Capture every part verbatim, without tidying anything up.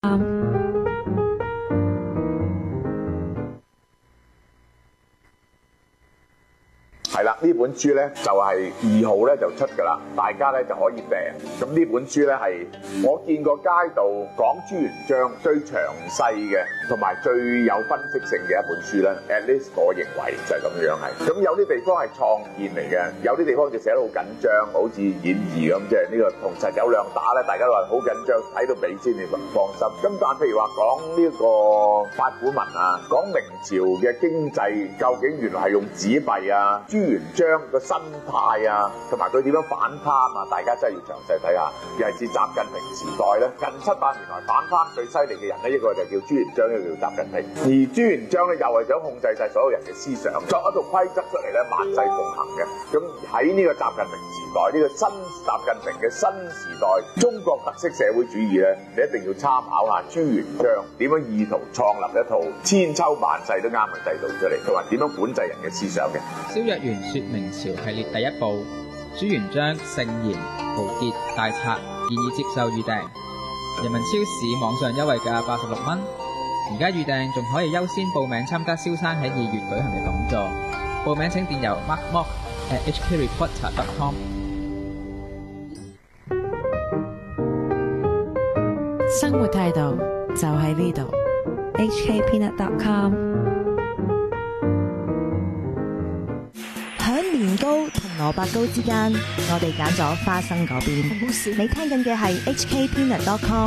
係啦，呢本書咧就係二號咧就出㗎啦，大家咧就可以訂。咁呢本書咧係我見過街道講朱元璋最詳細嘅，同埋最有分析性嘅一本書咧。At least 我認為就係咁樣係。咁有啲地方係創建嚟嘅，有啲地方就寫得好緊張，好似演義咁，即係呢個同陳友諒打咧，大家都話好緊張，睇到尾先至放心。咁但係譬如話講呢個八股文啊，講明朝嘅經濟究竟原來係用紙幣啊，朱元璋個新派啊，同埋佢點樣反貪啊，大家真係要詳細睇下。尤其是習近平時代咧，近七百年來反貪最犀利嘅人咧，一個就叫朱元璋，一個叫習近平。而朱元璋咧又係想控制晒所有人嘅思想，作一套規則出嚟咧，萬世奉行嘅。咁喺呢個習近平時代，呢、這個新習近平嘅新時代，中國特色社會主義咧，你一定要參考下朱元璋點樣意圖創立一套千秋萬世都啱嘅制度出嚟，同埋點樣管制人嘅思想嘅。 蕭若元說明朝系列第一部，朱元璋聖賢豪傑大策，建議接受預訂。人民超市網上優惠價八十六蚊，而家預訂仲可以優先報名參加蕭生喺二月舉行嘅講座。報名請電郵 markmock at h k reporter dot com。 生活態度就喺呢度 h k peanut dot com。響年糕同蘿蔔糕之間，我哋揀咗花生嗰邊。你聽緊嘅係 h k peanut dot com。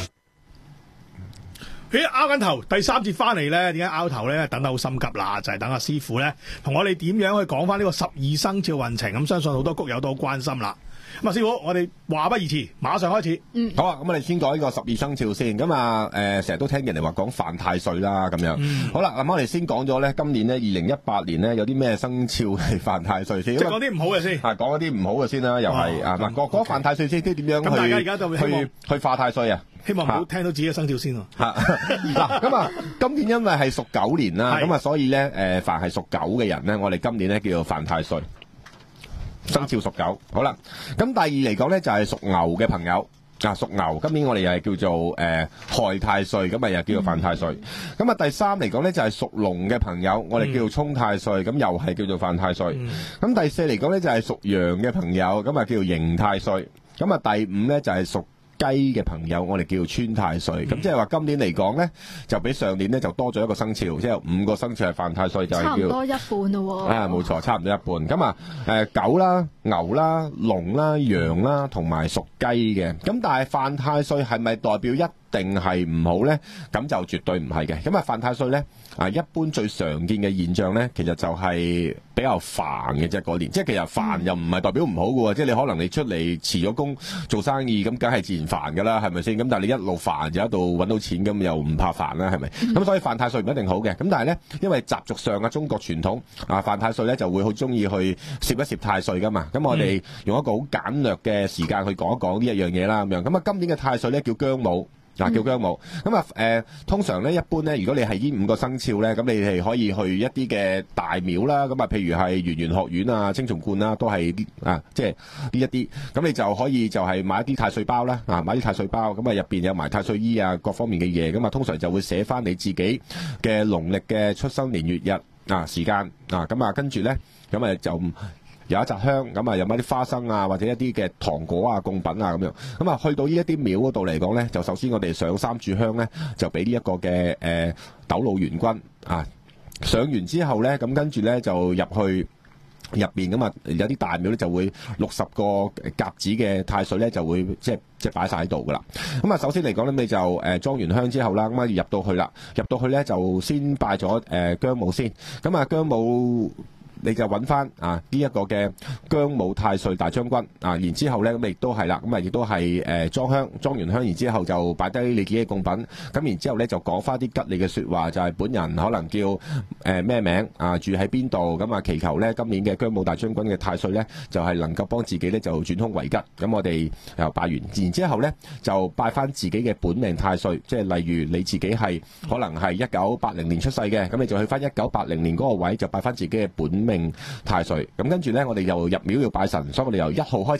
咦，拗緊頭，第三節翻嚟咧，點解拗頭咧？等得好心急啦，就係、是、等阿師傅咧，同我哋點樣去講翻呢個十二生肖運程。咁相信好多谷友都好關心啦。咁啊，師傅，我哋話不宜遲，馬上開始。嗯， 好啊，咁我哋先講呢個十二生肖先。咁啊，誒、呃，成日都聽人哋話講犯太歲啦，咁樣。嗯、好啦，咁我哋先講咗咧，今年咧，二零一八年咧，有啲咩生肖係犯太歲先？ 即係講啲唔好嘅先。係講一啲唔好嘅先啦，又係、哦、啊，嗱，講講犯太歲先，即係點樣去？咁大家而家就去去化太歲啊？ 希望唔好聽到自己嘅生肖先喎。 嗱，咁啊，今年因為係屬狗年啦，咁啊，所以咧，誒，凡係屬狗嘅人咧，我哋今年咧叫做犯太歲。生肖屬狗，好啦。咁第二嚟講咧，就係屬牛嘅朋友啊，屬牛，今年我哋又係叫做誒、呃、害太歲，咁啊又叫做犯太歲。咁、嗯、啊第三嚟講咧，就係屬龍嘅朋友，我哋叫做沖太歲，咁、嗯、又係叫做犯太歲。咁、嗯、第四嚟講咧，就係屬羊嘅朋友，咁啊叫做刑太歲。咁啊第五咧就係屬雞嘅朋友，我哋叫做穿太歲。咁、嗯、即係話今年嚟講咧，就比上年咧就多咗一個生肖，即係有五個生肖係犯太歲，就係叫差唔多一半咯。啊，冇錯，差唔多一半。咁啊，誒狗啦、牛啦、龍啦、羊啦，同埋屬雞嘅。咁但係犯太歲係咪代表一定係唔好咧？咁就絕對唔係嘅。咁啊，犯太歲咧啊，一般最常見嘅現象咧，其實就係比較煩嘅啫。嗰年即係其實煩又唔係代表唔好嘅喎，即係你可能你出嚟辭咗工做生意，咁梗係自然煩㗎啦，係咪先？咁但係你一路煩就一路揾到錢，咁又唔怕煩啦，係咪？咁、嗯、所以犯太歲唔一定好嘅。咁但係咧，因為習俗上嘅中國傳統啊，犯太歲咧就會好中意去攝一攝太歲㗎嘛。咁我哋用一個好簡略嘅時間去講一講呢一樣嘢啦，咁樣。咁啊，今年嘅太歲咧叫姜武。嗱、啊，叫姜武。咁啊，誒、呃，通常咧，一般咧，如果你係呢五個生肖咧，咁你係可以去一啲嘅大廟啦。咁啊，譬如係圓玄學院啊、青松觀啦，都係啊，即係呢一啲。咁你就可以就係買一啲太歲包啦，啊，買啲太歲包。咁啊，入邊有埋太歲衣啊，各方面嘅嘢。咁啊，通常就會寫翻你自己嘅農曆嘅出生年月日啊時間啊。咁啊，跟住咧，咁啊就。有一紮香，咁啊有埋啲花生啊，或者一啲嘅糖果啊、貢品啊咁樣。咁啊去到呢一啲廟嗰度嚟講咧，就首先我哋上三炷香咧，就俾呢一個嘅誒斗姥元君啊。上完之後咧，咁跟住咧就入去入邊咁啊，有啲大廟咧就會六十個格子嘅太歲咧就會即係即係擺晒喺度噶啦。咁啊首先嚟講咧，你就誒裝完香之後啦，咁啊入到去啦，入到去咧就先拜咗誒姜武先。咁啊姜武。你就揾翻啊呢一、這個嘅姜武太歲大將軍啊，然之後咧咁亦都係啦，咁啊亦都係誒裝香，裝完香，然之後就擺低你自己嘅貢品，咁然之後咧就講翻啲吉利嘅説話，就係、是、本人可能叫誒咩、呃、名啊，住喺邊度，咁啊祈求咧今年嘅姜武大將軍嘅太歲咧就係、是、能夠幫自己咧就轉凶為吉。咁我哋又拜完，然之後咧就拜翻自己嘅本命太歲，即係例如你自己係可能係一九八零年出世嘅，咁你就去翻一九八零年嗰個位就拜翻自己嘅本命太歲。咁跟住咧，我哋又入廟要拜神，所以我哋由一號開始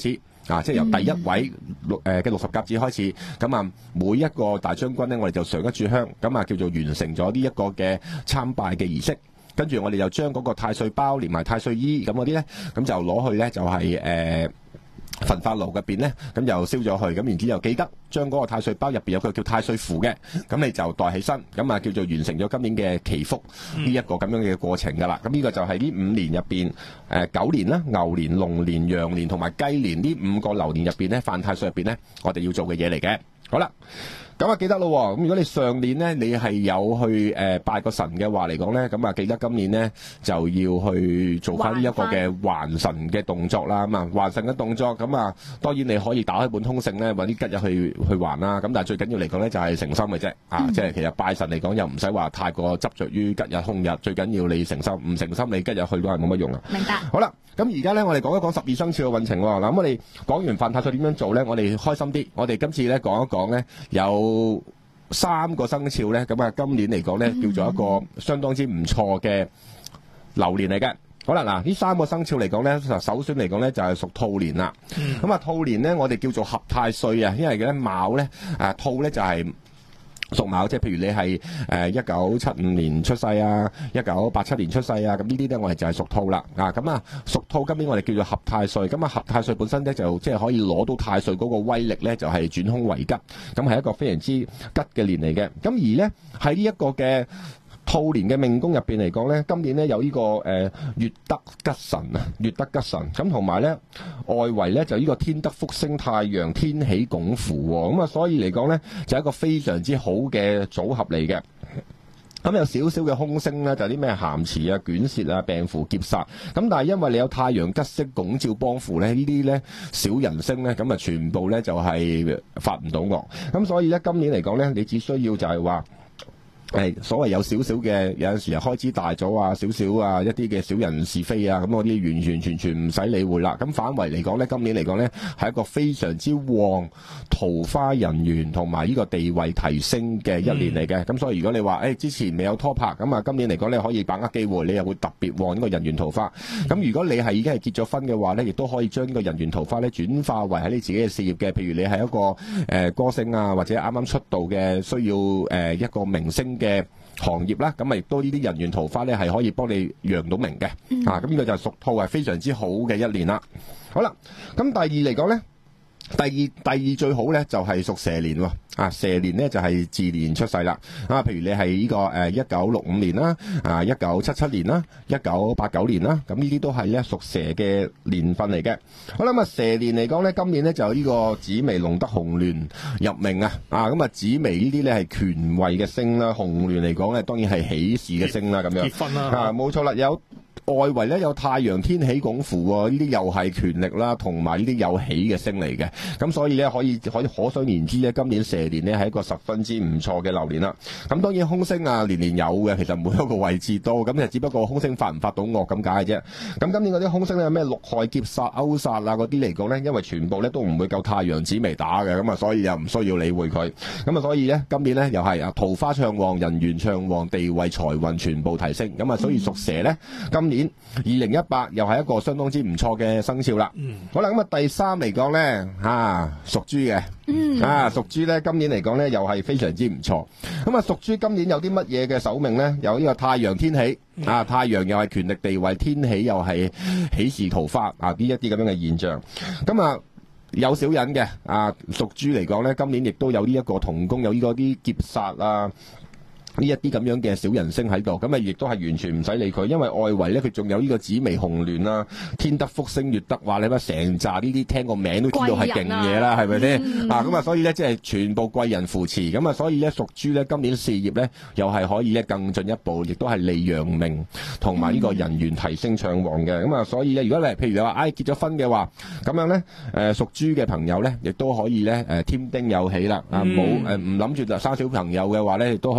啊，即係由第一位六誒嘅六十甲子開始，咁啊每一個大將軍咧，我哋就上一炷香，咁啊叫做完成咗呢一個嘅參拜嘅儀式。跟住我哋就將嗰個太歲包連埋太歲衣咁嗰啲咧，咁就攞去咧就係、是、誒。呃焚化爐入邊咧，咁就燒咗去，咁然之後記得將嗰個太歲包入邊有個叫太歲符嘅，咁你就袋起身，咁啊叫做完成咗今年嘅祈福呢一個咁樣嘅過程噶啦。咁呢個就係呢五年入邊，誒狗年啦、牛年、龍年、羊年同埋雞年呢五個流年入邊咧，犯太歲入邊咧，我哋要做嘅嘢嚟嘅。好啦。咁啊記得咯，咁如果你上年咧你係有去誒、呃、拜個神嘅話嚟講咧，咁啊記得今年咧就要去做翻呢一個嘅還神嘅動作啦。咁啊還神嘅動作，咁啊當然你可以打開本通勝咧，揾啲吉日去去還啦。咁但係最緊要嚟講咧就係誠心嘅啫，啊、嗯、即係其實拜神嚟講又唔使話太過執着於吉日空日，最緊要你誠心，唔誠心你吉日去都係冇乜用啊。 明白。好啦，咁而家咧我哋講一講十二生肖嘅運程喎。嗱咁我哋講完犯太歲點樣做咧，我哋開心啲，我哋今次咧講一講咧有三個生肖咧，咁啊今年嚟講咧叫做一個相當之唔錯嘅流年嚟嘅。好啦，嗱呢三個生肖嚟講咧，首先嚟講咧就係屬兔年啦。咁啊兔年咧我哋叫做合太歲啊，因為咧卯咧誒兔咧就係屬卯，即係譬如你係誒一九七五年出世啊，一九八七年出世啊，咁呢啲咧我哋就係屬兔啦。啊咁啊屬兔今年我哋叫做合太歲，咁啊合太歲本身咧就即係可以攞到太歲嗰個威力咧，就係轉凶為吉，咁係一個非常之吉嘅年嚟嘅。咁而咧喺呢一個嘅兔年嘅命宮入邊嚟講咧，今年咧有呢、這個誒、呃、月德吉神啊，月德吉神咁，同埋咧外圍咧就呢個天德福星太陽天喜拱符喎，咁啊所以嚟講咧就係一個非常之好嘅組合嚟嘅。咁有少少嘅凶星咧，就啲、是、咩咸池啊、卷舌啊、病符劫煞，咁但係因為你有太陽吉星拱照幫扶咧，呢啲咧小人星咧，咁啊全部咧就係發唔到惡，咁所以咧今年嚟講咧，你只需要就係話。誒所謂有少少嘅有陣時啊開支大咗啊，少少啊一啲嘅小人是非啊，咁嗰啲完完全全唔使理會啦。咁反為嚟講咧，今年嚟講咧係一個非常之旺桃花人緣同埋呢個地位提升嘅一年嚟嘅。咁、嗯、所以如果你話誒、欸、之前未有拖拍，咁啊今年嚟講咧可以把握機會，你又會特別旺呢個人緣桃花。咁、嗯、如果你係已經係結咗婚嘅話咧，亦都可以將呢個人緣桃花咧轉化為喺你自己嘅事業嘅。譬如你係一個誒、呃、歌星啊，或者啱啱出道嘅需要誒、呃、一個明星嘅行業啦，咁啊亦都呢啲人緣桃花咧係可以幫你揚到名嘅、嗯、啊，咁呢個就係屬兔係非常之好嘅一年啦。好啦，咁第二嚟講咧，第二第二最好咧就係屬蛇年喎。啊蛇年咧就係巳年出世啦。啊，譬如你係呢個誒一九六五年啦，啊一九七七年啦，一九八九年啦，咁呢啲都係咧屬蛇嘅年份嚟嘅。好啦，咁啊蛇年嚟講咧，今年咧就呢個紫微龍德紅鸞入命啊。啊咁啊紫微呢啲咧係權位嘅星啦，紅鸞嚟講咧當然係喜事嘅星啦，咁樣結婚啦。 啊冇錯啦，有。外圍咧有太陽天喜拱符喎，呢啲又係權力啦，同埋呢啲有喜嘅星嚟嘅，咁所以咧可以可以可想而知咧，今年蛇年咧係一個十分之唔錯嘅流年啦。咁當然凶星啊年年有嘅，其實每一個位置都咁就只不過凶星發唔發到惡咁解嘅啫。咁今年嗰啲凶星咧有咩六害劫煞勾煞啊嗰啲嚟講咧，因為全部咧都唔會夠太陽紫微打嘅，咁啊所以又唔需要理會佢。咁啊所以咧今年咧又係啊桃花暢旺、人緣暢旺、地位財運全部提升。咁啊所以屬蛇咧今年二零一八又係一個相當之唔錯嘅生肖啦。嗯，好啦，咁啊第三嚟講咧，吓屬豬嘅，嗯，啊屬豬咧今年嚟講咧又係非常之唔錯。咁啊屬豬今年有啲乜嘢嘅首命咧？有呢個太陽天喜，嗯、啊太陽又係權力地位，天喜又係喜事桃花啊呢一啲咁樣嘅現象。咁啊有小人嘅啊屬豬嚟講咧，今年亦都有呢一個同宮，有呢個啲劫煞啊。呢一啲咁樣嘅小人星喺度，咁啊亦都係完全唔使理佢，因為外圍咧佢仲有呢個紫微紅鸞啦、天德福星、月德，話你乜成紮呢啲聽個名都知道係勁嘢啦，係咪先？啊咁啊，所以咧即係全部貴人扶持，咁啊所以咧屬豬咧今年事業咧又係可以咧更進一步，亦都係利揚名同埋呢個人緣提升暢旺嘅，咁啊所以咧如果你譬如你話唉結咗婚嘅話，咁樣咧誒屬豬嘅朋友咧亦都可以咧誒添丁有喜啦，啊冇誒唔諗住就生小朋友嘅話咧，亦都可能會養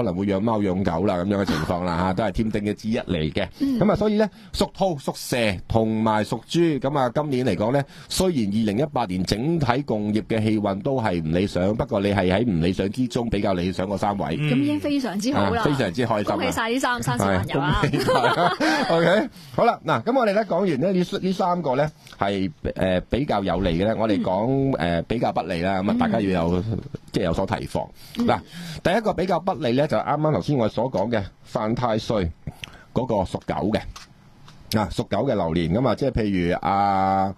貓養狗啦咁樣嘅情況啦嚇，都係添丁嘅之一嚟嘅。咁啊，所以咧屬兔、屬蛇同埋屬豬，咁啊今年嚟講咧，雖然二零一八年整體共業嘅氣運都係唔理想，不過你係喺唔理想之中比較理想嗰三位， 咁已經非常之好啦， 非常之開心， 恭喜晒啲三生小朋友啊！ OK， 好啦，嗱，咁我哋咧講完咧呢呢三個咧係誒比較有利嘅咧，我哋講誒比較不利啦，咁啊大家要有即係有所提防。嗱，第一個比較不利咧就係啱啱頭先我所講嘅犯太歲嗰個屬狗嘅，啊屬狗嘅流年咁啊，即係譬如啊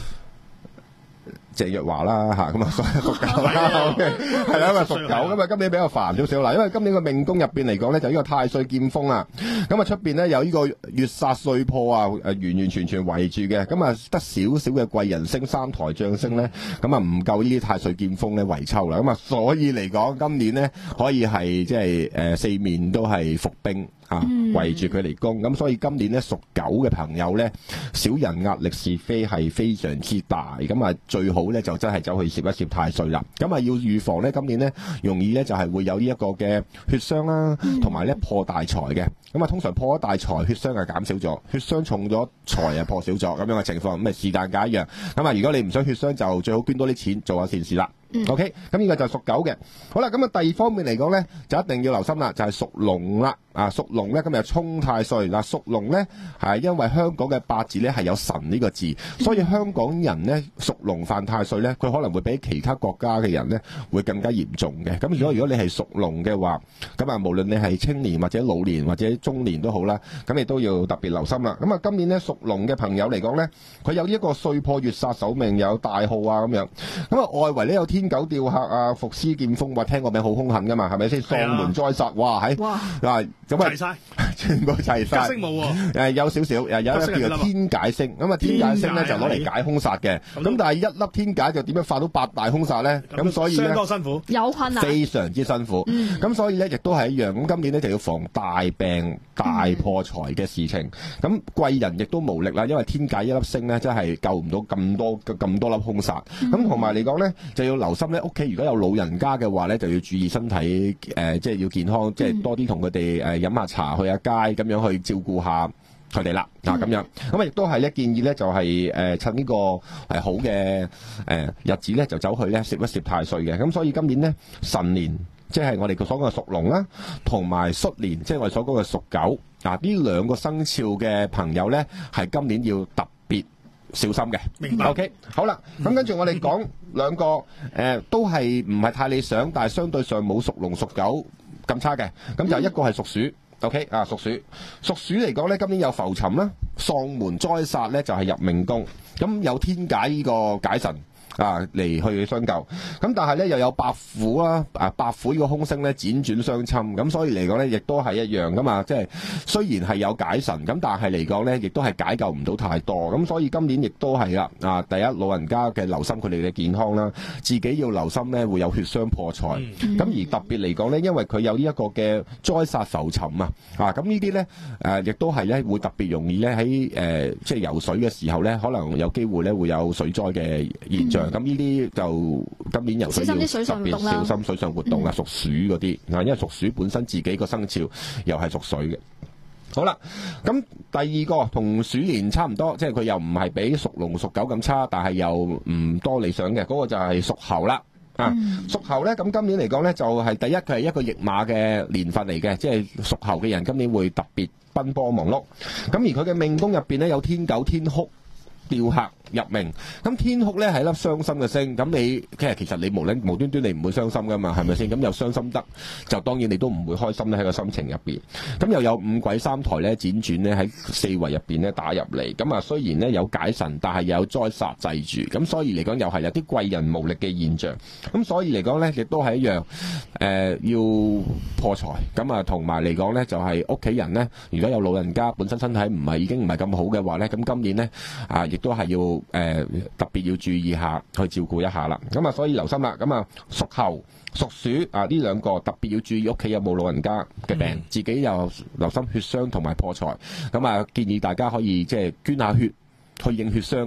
謝若華啦嚇，咁啊所以屬狗啦，OK， 係啦，因為屬狗咁啊，今年比較煩少少啦，因為今年個命宮入邊嚟講咧，就呢個太歲劍鋒啊，咁啊出邊咧有呢個月煞歲破啊，誒完完全全圍住嘅，咁啊得少少嘅貴人星、三台將星咧，咁啊唔夠呢啲太歲劍鋒咧圍抽啦，咁啊所以嚟講今年咧可以係即係誒四面都係伏兵。啊，圍住佢嚟攻，咁所以今年咧屬狗嘅朋友咧，小人壓力是非係非常之大，咁啊最好咧就真係走去攝一攝太歲啦，咁啊要預防咧今年咧容易咧就係會有呢一個嘅血傷啦，同埋咧破大財嘅，咁啊通常破咗大財，血傷係減少咗，血傷重咗，財啊破少咗咁樣嘅情況，咁啊是但解一樣，咁啊如果你唔想血傷就最好捐多啲錢做下善事啦。OK， 咁呢個就係屬狗嘅。好啦，咁啊第二方面嚟講咧，就一定要留心啦，就係屬龍啦。啊，屬龍咧今日沖太歲嗱，屬龍咧係因為香港嘅八字咧係有神呢個字，所以香港人咧屬龍犯太歲咧，佢可能會比其他國家嘅人咧會更加嚴重嘅。咁如果如果你係屬龍嘅話，咁啊無論你係青年或者老年或者中年都好啦，咁你都要特別留心啦。咁啊今年咧屬龍嘅朋友嚟講咧，佢有呢一個歲破月煞守命，有大耗啊咁樣。咁啊外圍咧有天狗吊客啊、伏屍劍鋒，話聽個名好兇狠噶嘛，係咪先？喪門災煞，哇喺嗱咁啊，齊晒，全部齊晒。吉星冇喎，誒有少少，誒有一粒叫做天解星，咁啊天解星咧就攞嚟解兇煞嘅，咁但係一粒天解就點樣化到八大兇煞咧？咁所以咧相當辛苦，有困難，非常之辛苦。咁所以咧亦都係一樣，咁今年咧就要防大病、大破財嘅事情。咁貴人亦都無力啦，因為天解一粒星咧真係救唔到咁多咁多粒兇煞。咁同埋嚟講咧就要留心咧，屋企如果有老人家嘅話咧，就要注意身體，誒即係要健康，即係多啲同佢哋誒。飲下茶，去下街，咁樣去照顧下佢哋啦。嗱、嗯，咁樣咁啊，亦都係咧建議咧，就係、是、誒、呃、趁呢個係好嘅誒、呃、日子咧，就走去咧攝一攝太歲嘅。咁所以今年咧辰年，即係我哋所講嘅屬龍啦，同埋戌年，即係我哋所講嘅屬狗。嗱，呢兩個生肖嘅朋友咧，係今年要特別小心嘅。明白。OK， 好啦，咁跟住我哋講兩個誒、呃，都係唔係太理想，但係相對上冇屬龍屬狗咁差嘅，咁就一個係屬鼠 ，OK 啊，屬鼠，屬鼠嚟講咧，今年有浮沉啦，喪門災煞咧就係入命宮，咁有天解呢個解神啊嚟去相救，咁但係咧又有白虎啦，啊白虎呢個凶星咧輾轉相侵，咁所以嚟講咧亦都係一樣噶嘛，即係雖然係有解神，咁但係嚟講咧亦都係解救唔到太多，咁所以今年亦都係啦，啊第一老人家嘅留心佢哋嘅健康啦，自己要留心咧會有血傷破財，咁、嗯、而特別嚟講咧，因為佢有呢一個嘅災煞浮沉啊，啊咁呢啲咧誒亦都係咧會特別容易咧喺誒即係游水嘅時候咧，可能有機會咧會有水災嘅現象。咁呢啲就今年游水要特別小心水上活動啊，屬鼠嗰啲啊，因為屬鼠本身自己個生肖又係屬水嘅。好啦，咁第二個同鼠年差唔多，即係佢又唔係比屬龍屬狗咁差，但係又唔多理想嘅，嗰、那個就係屬猴啦。啊，屬猴咧，咁今年嚟講咧，就係、是、第一佢係一個驛馬嘅年份嚟嘅，即係屬猴嘅人今年會特別奔波忙碌。咁而佢嘅命宮入邊咧有天狗、天哭、吊客入命，咁天哭咧係一粒傷心嘅星，咁你其實其實你無論無端端你唔會傷心噶嘛，係咪先？咁又傷心得，就當然你都唔會開心咧喺個心情入邊。咁又有五鬼三台咧輾轉咧喺四圍入邊咧打入嚟，咁啊雖然咧有解神，但係又有災煞制住，咁所以嚟講又係有啲貴人無力嘅現象。咁所以嚟講咧亦都係一樣，誒、呃、要破財。咁啊同埋嚟講咧就係屋企人咧，如果有老人家本身身體唔係已經唔係咁好嘅話咧，咁今年咧啊亦都係要誒、呃、特別要注意下去照顧一下啦。咁啊所以留心啦。咁啊屬猴、屬鼠啊呢兩個特別要注意屋企有冇老人家嘅病、嗯，自己又留心血傷同埋破財。咁啊建議大家可以即係捐下血去應血傷嘅。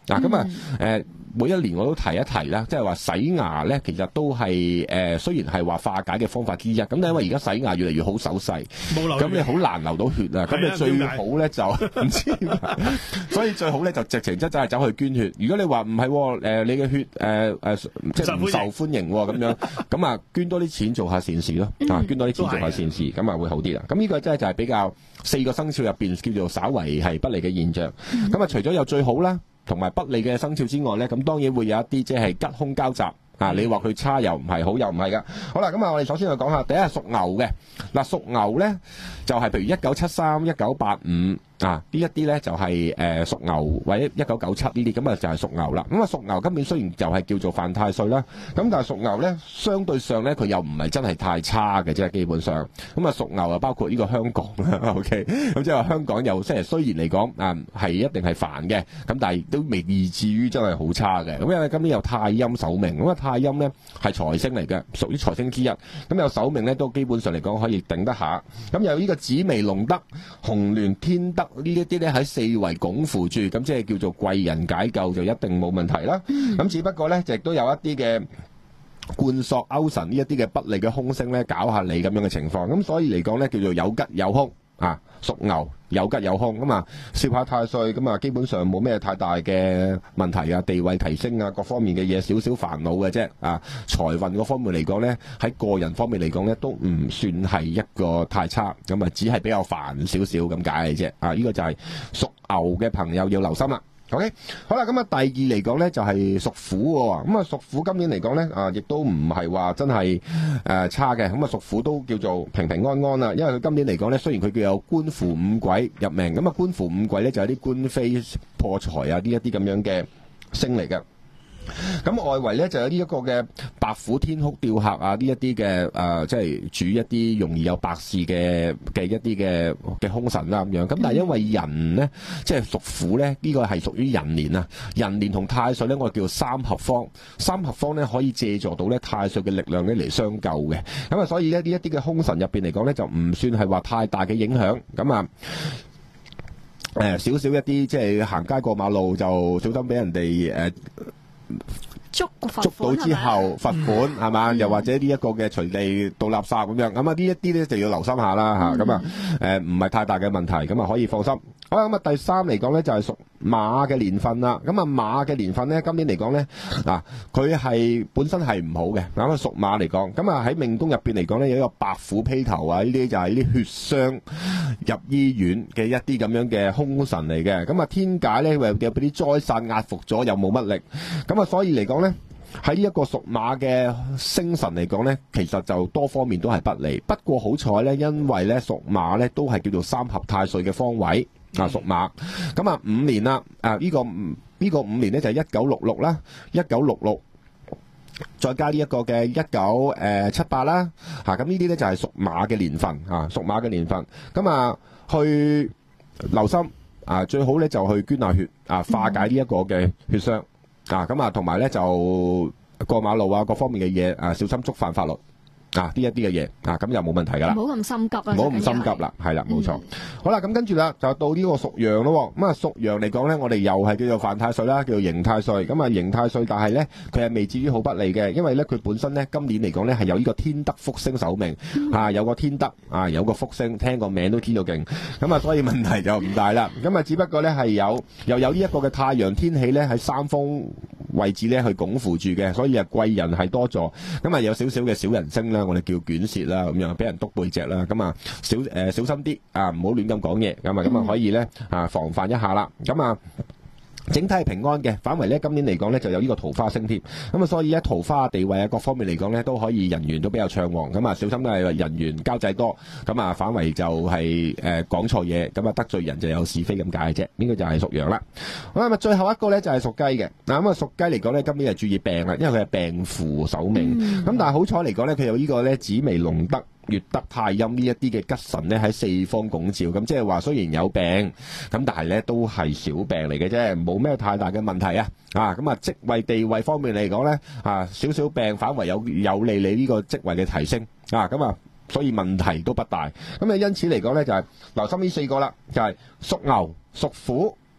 嗱咁啊誒。每一年我都提一提啦，即係話洗牙咧，其實都係誒、呃，雖然係話化解嘅方法之一，咁但係因為而家洗牙越嚟越好手勢，咁你好難流到血啊，咁你最好咧就唔知點解，所以最好咧就直情真真係走去捐血。如果你話唔係誒，你嘅血誒誒、呃呃、即係唔受歡迎咁、哦、樣，咁啊捐多啲錢做下善事咯，啊捐多啲錢做下善事，咁啊會好啲啦。咁呢個真係就係比較四個生肖入邊叫做稍為係不利嘅現象。咁啊除咗有最好啦，同埋不利嘅生肖之外咧，咁當然會有一啲即係吉凶交集啊！你話佢差又唔係，好又唔係噶。好啦，咁啊，我哋首先就講下第一係屬牛嘅。嗱，屬牛咧就係、是、譬如一九七三、一九八五啊，呢一啲咧就係、是、誒、呃、屬牛或者一九九七呢啲，咁啊就係屬牛啦。咁啊屬牛今年雖然就係叫做犯太歲啦，咁但係屬牛咧相對上咧佢又唔係真係太差嘅啫，基本上。咁啊屬牛啊包括呢個香港啦 ，OK， 咁即係話香港又即係雖然嚟講啊係一定係煩嘅，咁但係都未以至於真係好差嘅。咁因為今年有太陰守命，咁啊太陰咧係財星嚟嘅，屬於財星之一。咁有守命咧都基本上嚟講可以頂得下。咁有呢個紫微龍德、紅鸞天德呢一啲咧喺四圍拱扶住，咁即係叫做貴人解救就一定冇問題啦。咁、嗯、只不過咧，亦都有一啲嘅貫索勾神呢一啲嘅不利嘅凶星咧，搞下你咁樣嘅情況。咁所以嚟講咧，叫做有吉有凶啊，屬牛有吉有凶咁啊，攝下太歲咁啊，基本上冇咩太大嘅問題啊，地位提升啊，各方面嘅嘢少少煩惱嘅啫啊，財運嗰方面嚟講咧，喺個人方面嚟講咧，都唔算係一個太差，咁啊，只係比較煩少少咁解嘅啫啊，呢、這個就係屬牛嘅朋友要留心啦。OK， 好啦，咁啊，第二嚟講咧就係屬虎喎，咁啊屬虎今年嚟講咧啊，亦都唔係話真係誒、呃、差嘅，咁啊屬虎都叫做平平安安啦，因為佢今年嚟講咧，雖然佢叫有官符五鬼入命，咁啊官符五鬼咧就係啲官非破財啊呢一啲咁樣嘅星嚟嘅。咁外圍咧就有呢一個嘅白虎天哭吊客啊，呢一啲嘅誒，即係主一啲容易有白事嘅嘅一啲嘅嘅凶神啦咁樣。咁但係因為人咧，即係屬虎咧，呢、這個係屬於人年啊。人年同太歲咧，我哋叫三合方。三合方咧可以借助到咧太歲嘅力量咧嚟相救嘅。咁啊，所以咧呢一啲嘅凶神入邊嚟講咧，就唔算係話太大嘅影響。咁啊。誒少少一啲即係行街過馬路就小心俾人哋誒。 捉捉到之後罰款係嘛，又或者呢一個嘅隨地倒垃圾咁樣，咁啊呢一啲咧就要留心下啦嚇，咁啊誒唔係太大嘅問題，咁啊可以放心。好啦，咁啊第三嚟講咧就係屬馬嘅年份啦，咁啊馬嘅年份咧今年嚟講咧嗱，佢係本身係唔好嘅，咁啊屬馬嚟講，咁啊喺命宮入邊嚟講咧有一個白虎披頭啊，呢啲就係啲血傷入醫院嘅一啲咁樣嘅凶神嚟嘅，咁啊天解咧又有俾啲災煞壓服咗，又冇乜力，咁啊所以嚟講咧。喺呢一個屬馬嘅星神嚟講呢，其實就多方面都係不利。不過好彩呢，因為呢屬馬呢都係叫做三合太歲嘅方位啊，屬馬。咁啊五年啦，啊呢、這個呢、這個五年呢就係一九六六啦，一九六六再加呢一個嘅一九誒七八啦，嚇咁呢啲呢就係屬馬嘅年份啊，屬馬嘅年份。咁啊去留心啊，最好呢就去捐下血啊，化解呢一個嘅血傷。啊，咁啊，同埋咧就過馬路啊，各方面嘅嘢啊，小心觸犯法律啊，呢一啲嘅嘢啊，咁就冇問題噶啦。 唔好咁心急啊！ 唔好咁心急啦，係啦，冇錯。 嗯、 好啦，咁跟住啦，就到呢個屬羊咯。咁啊，屬羊嚟講咧，我哋又係叫做犯太歲啦，叫做刑太歲。咁啊，刑太歲，但係咧佢係未至於好不利嘅，因為咧佢本身咧今年嚟講咧係有呢個天德福星守命、嗯、啊，有個天德啊，有個福星，聽個名都知道勁。咁啊，所以問題就唔大啦。咁啊，只不過咧係有又有呢一個嘅太陽天氣咧喺三方位置咧去拱扶住嘅，所以啊貴人係多助。咁啊有少少嘅小人星啦，我哋叫卷舌啦，咁樣俾人督背脊啦。咁啊小誒、呃、小心啲啊，唔好亂咁講嘢。咁啊咁啊可以咧啊防範一下啦。咁啊整體係平安嘅，反為咧今年嚟講咧就有呢個桃花星添。咁啊所以咧桃花地位啊各方面嚟講咧都可以人緣都比較暢旺。咁啊小心都係人緣交際多。咁啊反為就係誒講錯嘢，咁啊得罪人就有是非咁解啫。呢個就係屬羊啦。好啦，咁啊最後一個咧就係屬雞嘅。嗱咁啊屬雞嚟講咧今年係注意病啦，因為佢係病符守命。咁、嗯、但係好彩嚟講咧佢有呢個咧紫微龍德月德太陰呢一啲嘅吉神咧喺四方拱照，咁即係話雖然有病，咁但係咧都係小病嚟嘅啫，冇咩太大嘅問題啊！啊咁啊職位地位方面嚟講咧啊少少病反為有有利你呢個職位嘅提升啊咁啊，所以問題都不大。咁啊因此嚟講咧就係、是、留心呢四個啦，就係、是、屬牛、屬虎、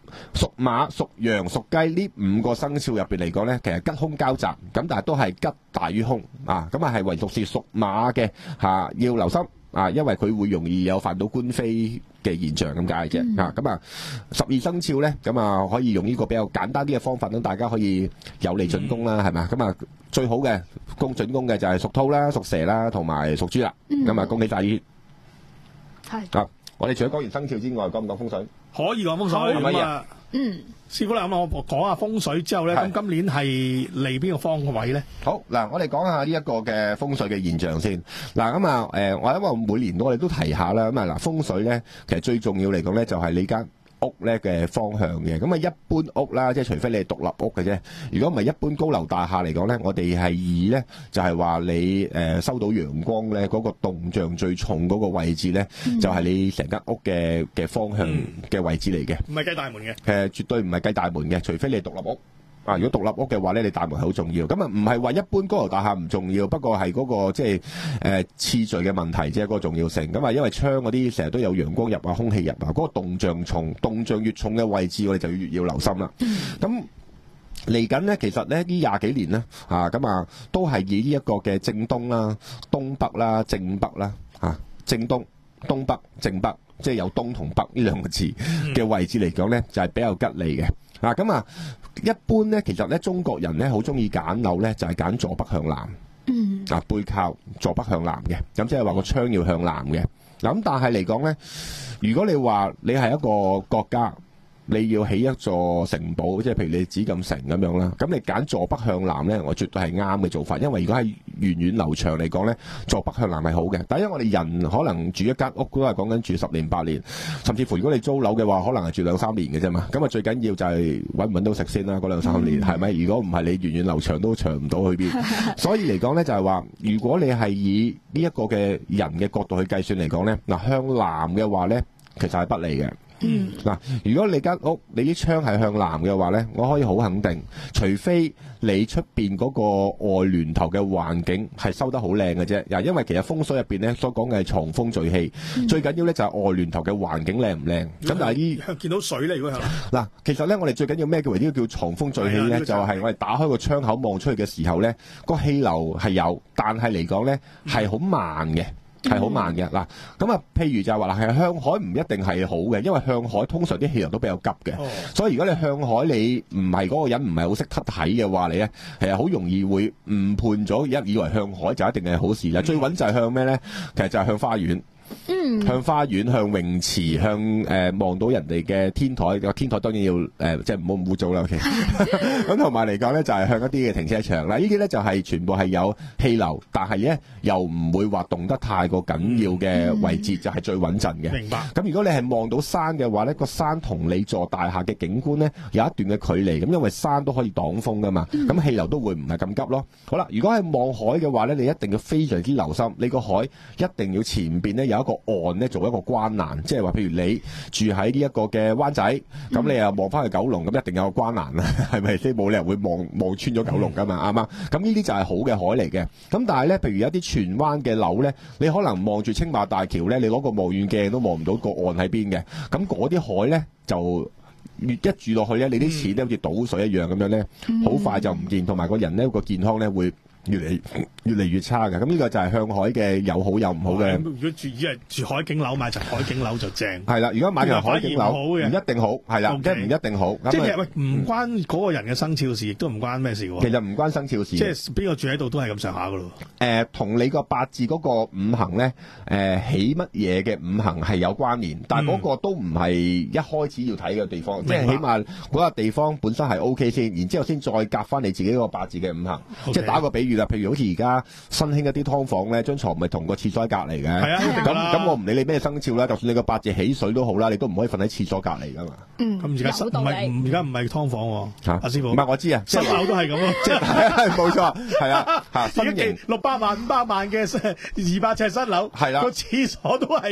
屬馬、屬羊、屬雞呢五個生肖入邊嚟講咧，其實吉凶交集，咁但係都係吉大於凶啊！咁啊係唯獨是屬馬嘅嚇、啊、要留心啊，因為佢會容易有犯到官非嘅現象咁解啫啊！咁啊十二生肖咧，咁啊可以用呢個比較簡單啲嘅方法，等大家可以有利進攻啦，係咪？咁啊最好嘅攻進攻嘅就係屬兔啦、屬蛇啦同埋屬豬啦，咁啊恭喜晒呢啲係啊！我哋除咗講完生肖之外，講唔講風水？ 可以講風水咁啊，嗯，師傅啦，咁啊，我講下風水之後咧，咁今年係嚟邊個方位咧？ 好嗱，我哋講下呢一個嘅風水嘅現象先。嗱咁啊，誒，我因為每年我哋都提下啦，咁啊嗱，風水咧，其實最重要嚟講咧，就係你間屋咧嘅方向嘅。咁啊，一般屋啦，即係除非你係獨立屋嘅啫。如果唔係一般高樓大廈嚟講咧，我哋係以咧就係話你誒收到陽光咧嗰個動向最重嗰個位置咧，就係你成間屋嘅嘅方向嘅位置嚟嘅。 唔係計大門嘅。 誒，絕對唔係計大門嘅，除非你係獨立屋。啊！如果獨立屋嘅話咧，你大門係好重要。咁啊，唔係話一般高樓大廈唔重要，不過係嗰個即係誒次序嘅問題啫，嗰個重要性。咁啊，因為窗嗰啲成日都有陽光入啊、空氣入啊，嗰個動向重，動向越重嘅位置，我哋就越要留心啦。咁嚟緊咧，其實咧呢廿幾年咧啊，咁啊都係以呢一個嘅正東啦、東北啦、正北啦啊，正東、東北、正北，即係有東同北呢兩個字嘅位置嚟講咧，就係比較吉利嘅。嗱咁啊，一般咧，其實咧，中國人咧好中意揀樓咧，就係揀坐北向南。嗯。啊，背靠坐北向南嘅，咁即係話個窗要向南嘅。嗱咁，但係嚟講咧，如果你話你係一個國家，你要起一座城堡，即係譬如你紫禁城咁樣啦，咁你揀坐北向南咧，我絕對係啱嘅做法，因為如果係源遠流長嚟講咧，坐北向南係好嘅。但係因為我哋人可能住一間屋都係講緊住十年八年，甚至乎如果你租樓嘅話，可能係住兩三年嘅啫嘛。咁啊最緊要就係揾唔揾到食先啦，嗰兩三年係咪？如果唔係你源遠流長都長唔到去邊。所以嚟講咧就係話，如果你係以呢一個嘅人嘅角度去計算嚟講咧，嗱向南嘅話咧，其實係不利嘅。嗯，嗱，如果你間屋你啲窗係向南嘅話咧，我可以好肯定，除非你出邊嗰個外聯頭嘅環境係收得好靚嘅啫。嗱，因為其實風水入邊咧所講嘅係藏風聚氣，嗯、最緊要咧就係外聯頭嘅環境靚唔靚。咁但係依見到水咧，如果係嗱，其實咧我哋最緊要咩叫為呢個叫藏風聚氣咧？就係我哋打開個窗口望出去嘅時候咧，個氣流係有，但係嚟講咧係好慢嘅。係好慢嘅嗱，咁啊，譬如就係話嗱，係向海唔一定係好嘅，因為向海通常啲氣流都比較急嘅，哦、所以如果你向海你唔係嗰個人唔係好識得睇嘅話，你咧其實好容易會誤判咗，一以為向海就一定係好事啦。嗯、最穩就係向咩咧？其實就係向花園。嗯，向花園、向泳池、向誒望、呃、到人哋嘅天台，個天台當然要誒、呃，即係唔好咁污糟啦。OK，咁同埋嚟講咧，就係、是、向一啲嘅停車場啦。呢啲咧就係、是、全部係有氣流，但係咧又唔會話動得太過緊要嘅位置，嗯、就係最穩陣嘅。明白。咁如果你係望到山嘅話咧，個山同你座大廈嘅景觀咧有一段嘅距離，咁因為山都可以擋風噶嘛，咁氣、嗯、流都會唔係咁急咯。好啦，如果係望海嘅話咧，你一定要非常之留心，你個海一定要前邊咧有一個岸咧做一個關欄，即係話譬如你住喺呢一個嘅灣仔，咁、嗯、你又望翻去九龍，咁一定有個關欄啦，係咪先？冇理由會望望穿咗九龍噶嘛，啱嘛、嗯？咁呢啲就係好嘅海嚟嘅。咁但係咧，譬如有啲荃灣嘅樓咧，你可能望住青馬大橋咧，你攞個望遠鏡都望唔到個岸喺邊嘅。咁嗰啲海咧就越一住落去咧，你啲錢咧好似倒水一樣咁樣咧，好、嗯、快就唔見，同埋個人咧個健康咧會越嚟越嚟越差嘅，咁呢個就係向海嘅有好有唔好嘅。 如果住以為住海景樓買層海景樓就正。係啦，如果買層海景樓唔一定好，係啦，即係唔一定好。 即係喂，唔關嗰個人嘅生肖事，亦都唔關咩事喎。 其實唔關生肖事。即係邊個住喺度都係咁上下噶咯。 誒，同你個八字嗰個五行咧，誒起乜嘢嘅五行係有關聯，但係嗰個都唔係一開始要睇嘅地方，即係起碼嗰個地方本身係 O K 先，然之後先再夾翻你自己個八字嘅五行。即係打個比喻。譬如好似而家新興一啲劏房咧，張床咪同個廁所喺隔離嘅。係啊，咁咁我唔理你咩生肖啦，就算你個八字起水都好啦，你都唔可以瞓喺廁所隔離噶嘛。嗯，咁而家唔係而家唔係劏房喎。嚇，阿師傅。唔係我知啊，新樓都係咁咯。即係冇錯，係啊嚇。新型六百萬、五百萬嘅二百尺新樓，係啦，個廁所都係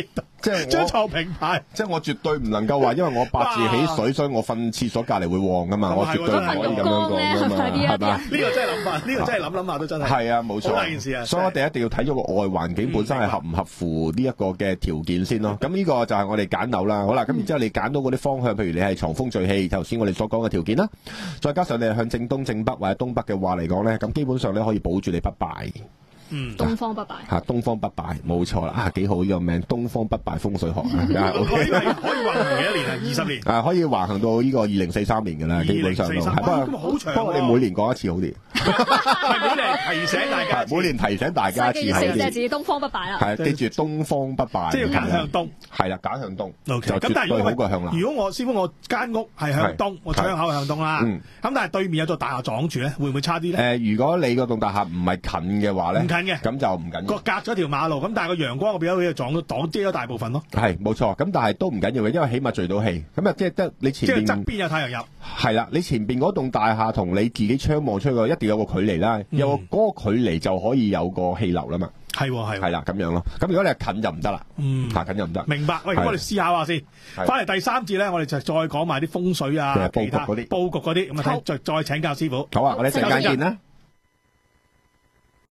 即係張我床平排， 即係我絕對唔能夠話，因為我八字起水，所以我瞓廁所隔離會旺噶嘛， 咁係喎我絕對唔可以咁樣講噶嘛，係嘛？ 呢個真係諗法，呢個真係諗諗下都真係。 係啊，冇錯。 好大件事啊！ 所以我哋一定要睇咗個外環境本身係合唔合乎呢一個嘅條件先咯。咁呢個就係我哋揀樓啦。好啦，咁然之後你揀到嗰啲方向，譬如你係藏風聚氣，頭先我哋所講嘅條件啦，再加上你係向正東、正北或者東北嘅話嚟講咧，咁基本上咧可以保住你不敗。 嗯， 東方不敗嚇，東方不敗冇錯啦，啊幾好呢個名，東方不敗風水學啊， 可以可以橫行幾多年啊？二十年啊，可以橫行到呢個二零四三年㗎啦，基本上都係。不過好長， 不過你每年講一次好啲， 係每年提醒大家， 每年提醒大家一次係即係自己東方不敗啦。 係記住東方不敗， 即係要揀向東。 係啦，揀向東。 OK， 就絕對好過向南。 如果我師傅我間屋係向東，我窗口向東啦。咁但係對面有座大廈撞住咧，會唔會差啲咧？ 誒，如果你嗰棟大廈唔係近嘅話咧， 唔近嘅， 咁就唔緊要。 個隔咗條馬路，咁但係個陽光嗰邊咧撞到擋遮咗大部分咯。 係冇錯，咁但係都唔緊要嘅，因為起碼聚到氣。咁啊，即係得你前邊。 即係側邊有太陽入。 係啦，你前邊嗰棟大廈同你自己窗望出去一定有個距離啦，有個嗰個距離就可以有個氣流啦嘛。 係係係啦，咁樣咯。咁如果你係近就唔得啦， 嗯， 嚇近就唔得。 明白。喂，咁我哋思考下先。翻嚟第三節咧，我哋就再講埋啲風水啊、其他佈局嗰啲，咁啊睇再再請教師傅。 好啊，我哋陣間見啦。